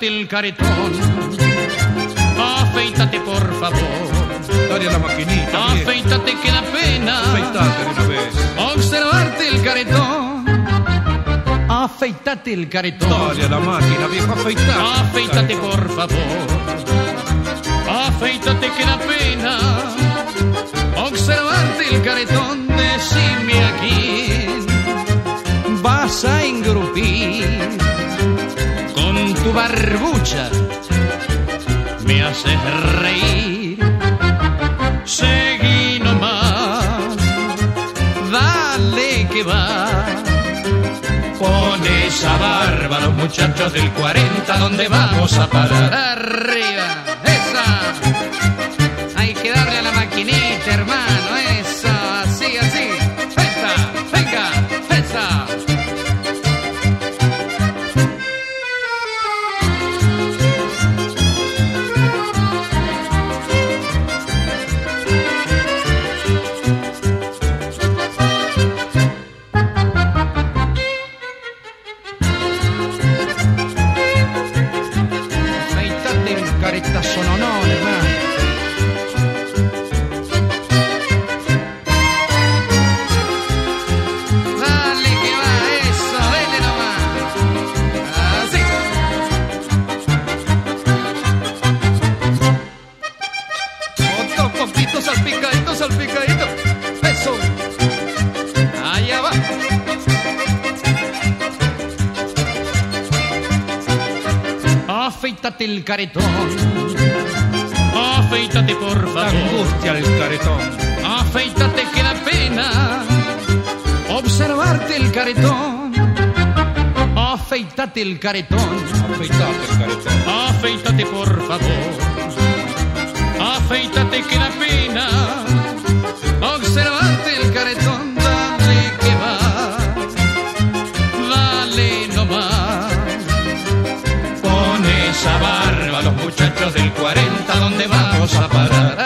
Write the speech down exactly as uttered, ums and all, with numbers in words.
afeítate el caretón. Afeítate por favor. Dale a la maquinita. Afeítate que da pena. Afeitate de una vez. Observarte el caretón. Afeítate el caretón. Dale a la máquina, viejo, afeitate. Afeítate por favor. Afeítate que da pena. Observarte el caretón. Decime a quién vas a engrupir con tu barbucha. Me haces reír. Seguí nomás. Dale que va. Con esa barba los muchachos del cuarenta, ¿dónde vamos a parar? Arriba, esa. Hay que darle a la maquinita, hermano, eso, así, así. Esa, venga, esa. Sononón, hermano. Dale que va, eso, dele nomás. Así. Otro poquito salpicadito, salpicadito. Eso. Allá va. Afeítate el caretón. Afeítate por favor. La angustia el caretón. Afeítate que da pena. Observarte el caretón. Afeítate el caretón. Afeitate el caretón. Afeítate por favor. Afeítate que da pena. Observarte el caretón. Dale que va. Dale nomás. Con esa barba los muchachos del cuarenta, ¿dónde vamos a parar?